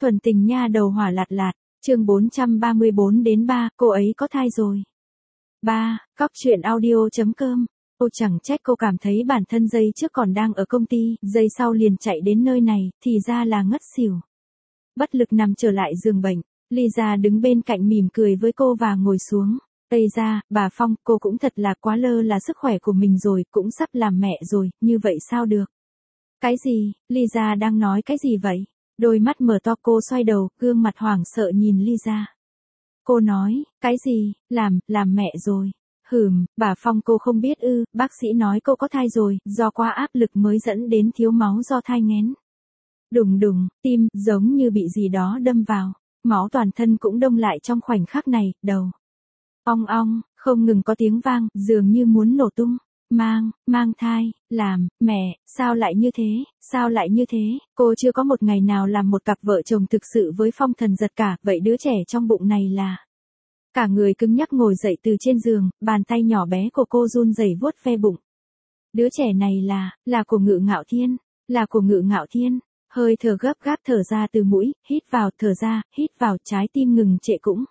Thuần tình nha đầu hỏa lạt lạt, chương 434-3, cô ấy có thai rồi. 3. Cóc truyện audio.com. Cô chẳng trách cô cảm thấy bản thân giây trước còn đang ở công ty, giây sau liền chạy đến nơi này, thì ra là ngất xỉu. Bất lực nằm trở lại giường bệnh, Lisa đứng bên cạnh mỉm cười với cô và ngồi xuống. Ây da, bà Phong, cô cũng thật là quá lơ là sức khỏe của mình rồi, cũng sắp làm mẹ rồi, như vậy sao được? Cái gì, Lisa đang nói cái gì vậy? Đôi mắt mở to, cô xoay đầu, gương mặt hoảng sợ nhìn Lisa. Cô nói, cái gì, làm mẹ rồi. Bà Phong, cô không biết ư? Bác sĩ nói cô có thai rồi, do quá áp lực mới dẫn đến thiếu máu do thai nghén. Đùng đùng, tim, giống như bị gì đó đâm vào. Máu toàn thân cũng đông lại trong khoảnh khắc này, đầu. Ong ong, không ngừng có tiếng vang, dường như muốn nổ tung. Mang thai, làm, mẹ, sao lại như thế, cô chưa có một ngày nào làm một cặp vợ chồng thực sự với Phong Thần Giật cả, vậy đứa trẻ trong bụng này là... Cả người cứng nhắc ngồi dậy từ trên giường, bàn tay nhỏ bé của cô run rẩy vuốt ve bụng. Đứa trẻ này là của Ngự Ngạo Thiên, hơi thở gấp gáp thở ra từ mũi, hít vào, thở ra, hít vào, trái tim ngừng trệ cũng.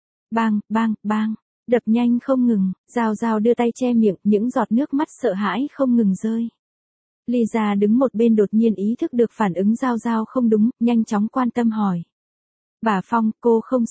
Bang, đập nhanh không ngừng, Giao đưa tay che miệng, những giọt nước mắt sợ hãi không ngừng rơi. Lisa đứng một bên đột nhiên ý thức được phản ứng Giao không đúng, nhanh chóng quan tâm hỏi. Bà Phong, cô không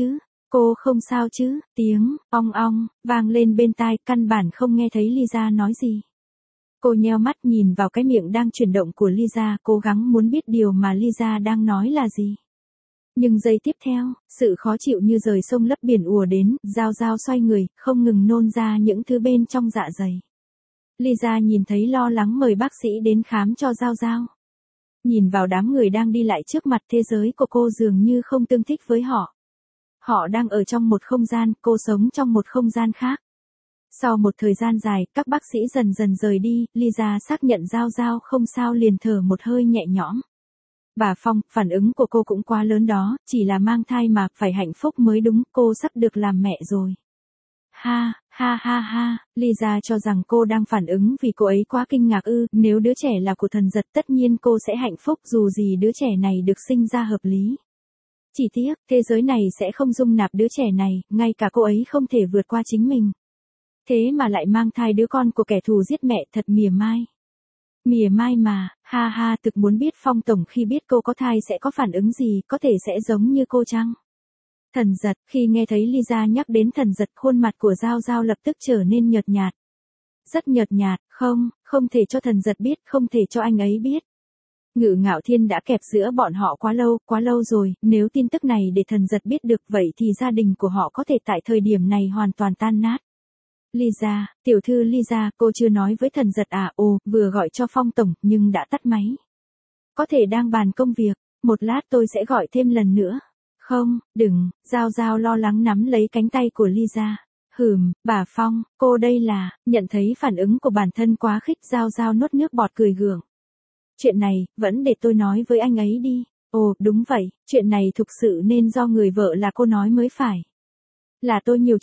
sao chứ, tiếng, ong ong, vang lên bên tai, căn bản không nghe thấy Lisa nói gì. Cô nheo mắt nhìn vào cái miệng đang chuyển động của Lisa, cố gắng muốn biết điều mà Lisa đang nói là gì. Nhưng giây tiếp theo, sự khó chịu như rời sông lấp biển ùa đến, Giao xoay người, không ngừng nôn ra những thứ bên trong dạ dày. Lisa nhìn thấy lo lắng mời bác sĩ đến khám cho Giao. Nhìn vào đám người đang đi lại trước mặt, thế giới của cô dường như không tương thích với họ. Họ đang ở trong một không gian, cô sống trong một không gian khác. Sau một thời gian dài, các bác sĩ dần dần rời đi, Lisa xác nhận Giao không sao liền thở một hơi nhẹ nhõm. Bà Phong, phản ứng của cô cũng quá lớn đó, chỉ là mang thai mà, phải hạnh phúc mới đúng, cô sắp được làm mẹ rồi. Ha, Lisa cho rằng cô đang phản ứng vì cô ấy quá kinh ngạc ư, nếu đứa trẻ là của Thần Giật tất nhiên cô sẽ hạnh phúc dù gì đứa trẻ này được sinh ra hợp lý. Chỉ tiếc, thế giới này sẽ không dung nạp đứa trẻ này, ngay cả cô ấy không thể vượt qua chính mình. Thế mà lại mang thai đứa con của kẻ thù giết mẹ, thật mỉa mai. Mỉa mai mà, ha, thực muốn biết Phong Tổng khi biết cô có thai sẽ có phản ứng gì, có thể sẽ giống như cô chăng? Thần Giật, khi nghe thấy Lisa nhắc đến Thần Giật, khuôn mặt của Giao lập tức trở nên nhợt nhạt. Rất nhợt nhạt, không thể cho Thần Giật biết, không thể cho anh ấy biết. Ngự Ngạo Thiên đã kẹp giữa bọn họ quá lâu rồi, nếu tin tức này để Thần Giật biết được vậy thì gia đình của họ có thể tại thời điểm này hoàn toàn tan nát. Lisa, tiểu thư Lisa, cô chưa nói với Thần Giật à? Ồ, vừa gọi cho Phong Tổng, nhưng đã tắt máy. Có thể đang bàn công việc, một lát tôi sẽ gọi thêm lần nữa. Không, đừng, Giao lo lắng nắm lấy cánh tay của Lisa. Bà Phong, cô đây là, nhận thấy phản ứng của bản thân quá khích, Giao nuốt nước bọt cười gượng. Chuyện này, vẫn để tôi nói với anh ấy đi. Ồ, đúng vậy, chuyện này thực sự nên do người vợ là cô nói mới phải. Là tôi nhiều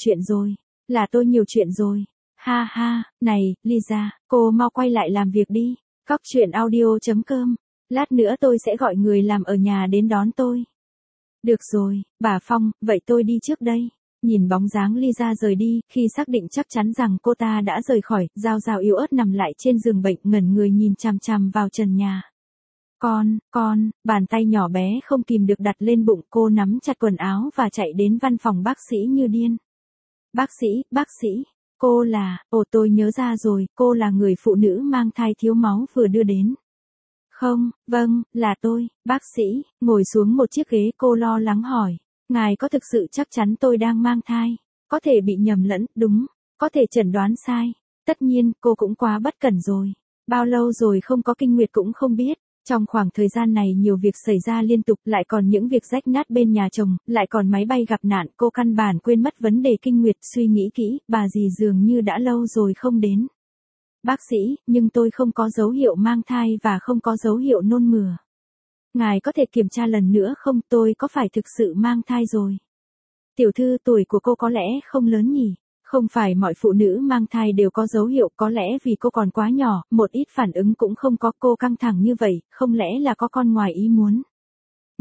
chuyện rồi. Ha, này, Lisa, cô mau quay lại làm việc đi. Cóc truyện audio.com. Lát nữa tôi sẽ gọi người làm ở nhà đến đón tôi. Được rồi, bà Phong, vậy tôi đi trước đây. Nhìn bóng dáng Lisa rời đi, khi xác định chắc chắn rằng cô ta đã rời khỏi, Giao yếu ớt nằm lại trên giường bệnh, ngẩn người nhìn chằm vào trần nhà. Con, bàn tay nhỏ bé không kìm được đặt lên bụng, cô nắm chặt quần áo và chạy đến văn phòng bác sĩ như điên. Bác sĩ, cô là, tôi nhớ ra rồi, cô là người phụ nữ mang thai thiếu máu vừa đưa đến. Không, vâng, là tôi, bác sĩ, ngồi xuống một chiếc ghế, cô lo lắng hỏi, ngài có thực sự chắc chắn tôi đang mang thai? Có thể bị nhầm lẫn, đúng, có thể chẩn đoán sai. Tất nhiên, cô cũng quá bất cẩn rồi. Bao lâu rồi không có kinh nguyệt cũng không biết. Trong khoảng thời gian này nhiều việc xảy ra liên tục, lại còn những việc rách nát bên nhà chồng, lại còn máy bay gặp nạn, cô căn bản quên mất vấn đề kinh nguyệt, suy nghĩ kỹ, bà dì dường như đã lâu rồi không đến. Bác sĩ, nhưng tôi không có dấu hiệu mang thai và không có dấu hiệu nôn mửa. Ngài có thể kiểm tra lần nữa không, tôi có phải thực sự mang thai rồi? Tiểu thư, tuổi của cô có lẽ không lớn nhỉ? Không phải mọi phụ nữ mang thai đều có dấu hiệu, có lẽ vì cô còn quá nhỏ, một ít phản ứng cũng không có, cô căng thẳng như vậy, không lẽ là có con ngoài ý muốn?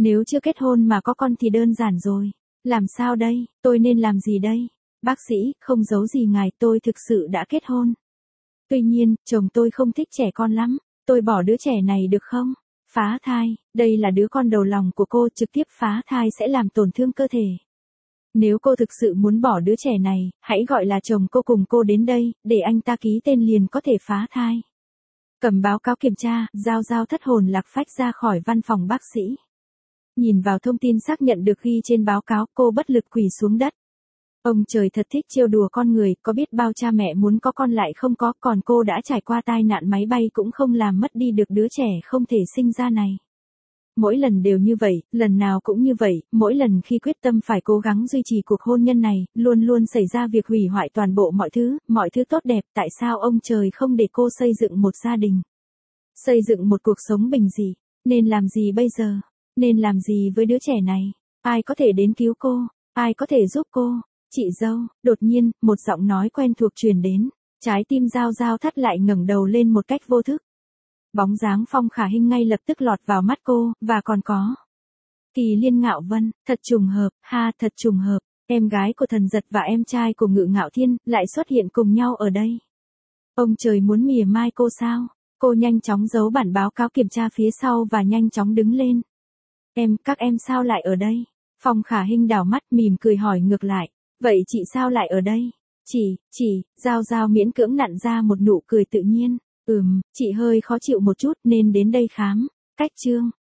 Nếu chưa kết hôn mà có con thì đơn giản rồi. Làm sao đây, tôi nên làm gì đây? Bác sĩ, không giấu gì ngài, tôi thực sự đã kết hôn. Tuy nhiên, chồng tôi không thích trẻ con lắm, tôi bỏ đứa trẻ này được không? Phá thai, đây là đứa con đầu lòng của cô, trực tiếp phá thai sẽ làm tổn thương cơ thể. Nếu cô thực sự muốn bỏ đứa trẻ này, hãy gọi là chồng cô cùng cô đến đây, để anh ta ký tên liền có thể phá thai. Cầm báo cáo kiểm tra, Giao Giao thất hồn lạc phách ra khỏi văn phòng bác sĩ. Nhìn vào thông tin xác nhận được ghi trên báo cáo, cô bất lực quỳ xuống đất. Ông trời thật thích trêu đùa con người, có biết bao cha mẹ muốn có con lại không có, còn cô đã trải qua tai nạn máy bay cũng không làm mất đi được đứa trẻ không thể sinh ra này. Mỗi lần đều như vậy, lần nào cũng như vậy, mỗi lần khi quyết tâm phải cố gắng duy trì cuộc hôn nhân này, luôn luôn xảy ra việc hủy hoại toàn bộ mọi thứ tốt đẹp, tại sao ông trời không để cô xây dựng một gia đình? Xây dựng một cuộc sống bình dị, nên làm gì bây giờ? Nên làm gì với đứa trẻ này? Ai có thể đến cứu cô? Ai có thể giúp cô? Chị dâu, đột nhiên, một giọng nói quen thuộc truyền đến, trái tim Giao Giao thắt lại ngẩng đầu lên một cách vô thức. Bóng dáng Phong Khả Hinh ngay lập tức lọt vào mắt cô, và còn có Kỳ Liên Ngạo Vân, thật trùng hợp, ha thật trùng hợp, em gái của Thần Giật và em trai của Ngự Ngạo Thiên, lại xuất hiện cùng nhau ở đây. Ông trời muốn mỉa mai cô sao? Cô nhanh chóng giấu bản báo cáo kiểm tra phía sau và nhanh chóng đứng lên. Các em sao lại ở đây? Phong Khả Hinh đảo mắt mỉm cười hỏi ngược lại, vậy chị sao lại ở đây? Giao Giao miễn cưỡng nặn ra một nụ cười tự nhiên. Chị hơi khó chịu một chút nên đến đây khám. Cách Trương,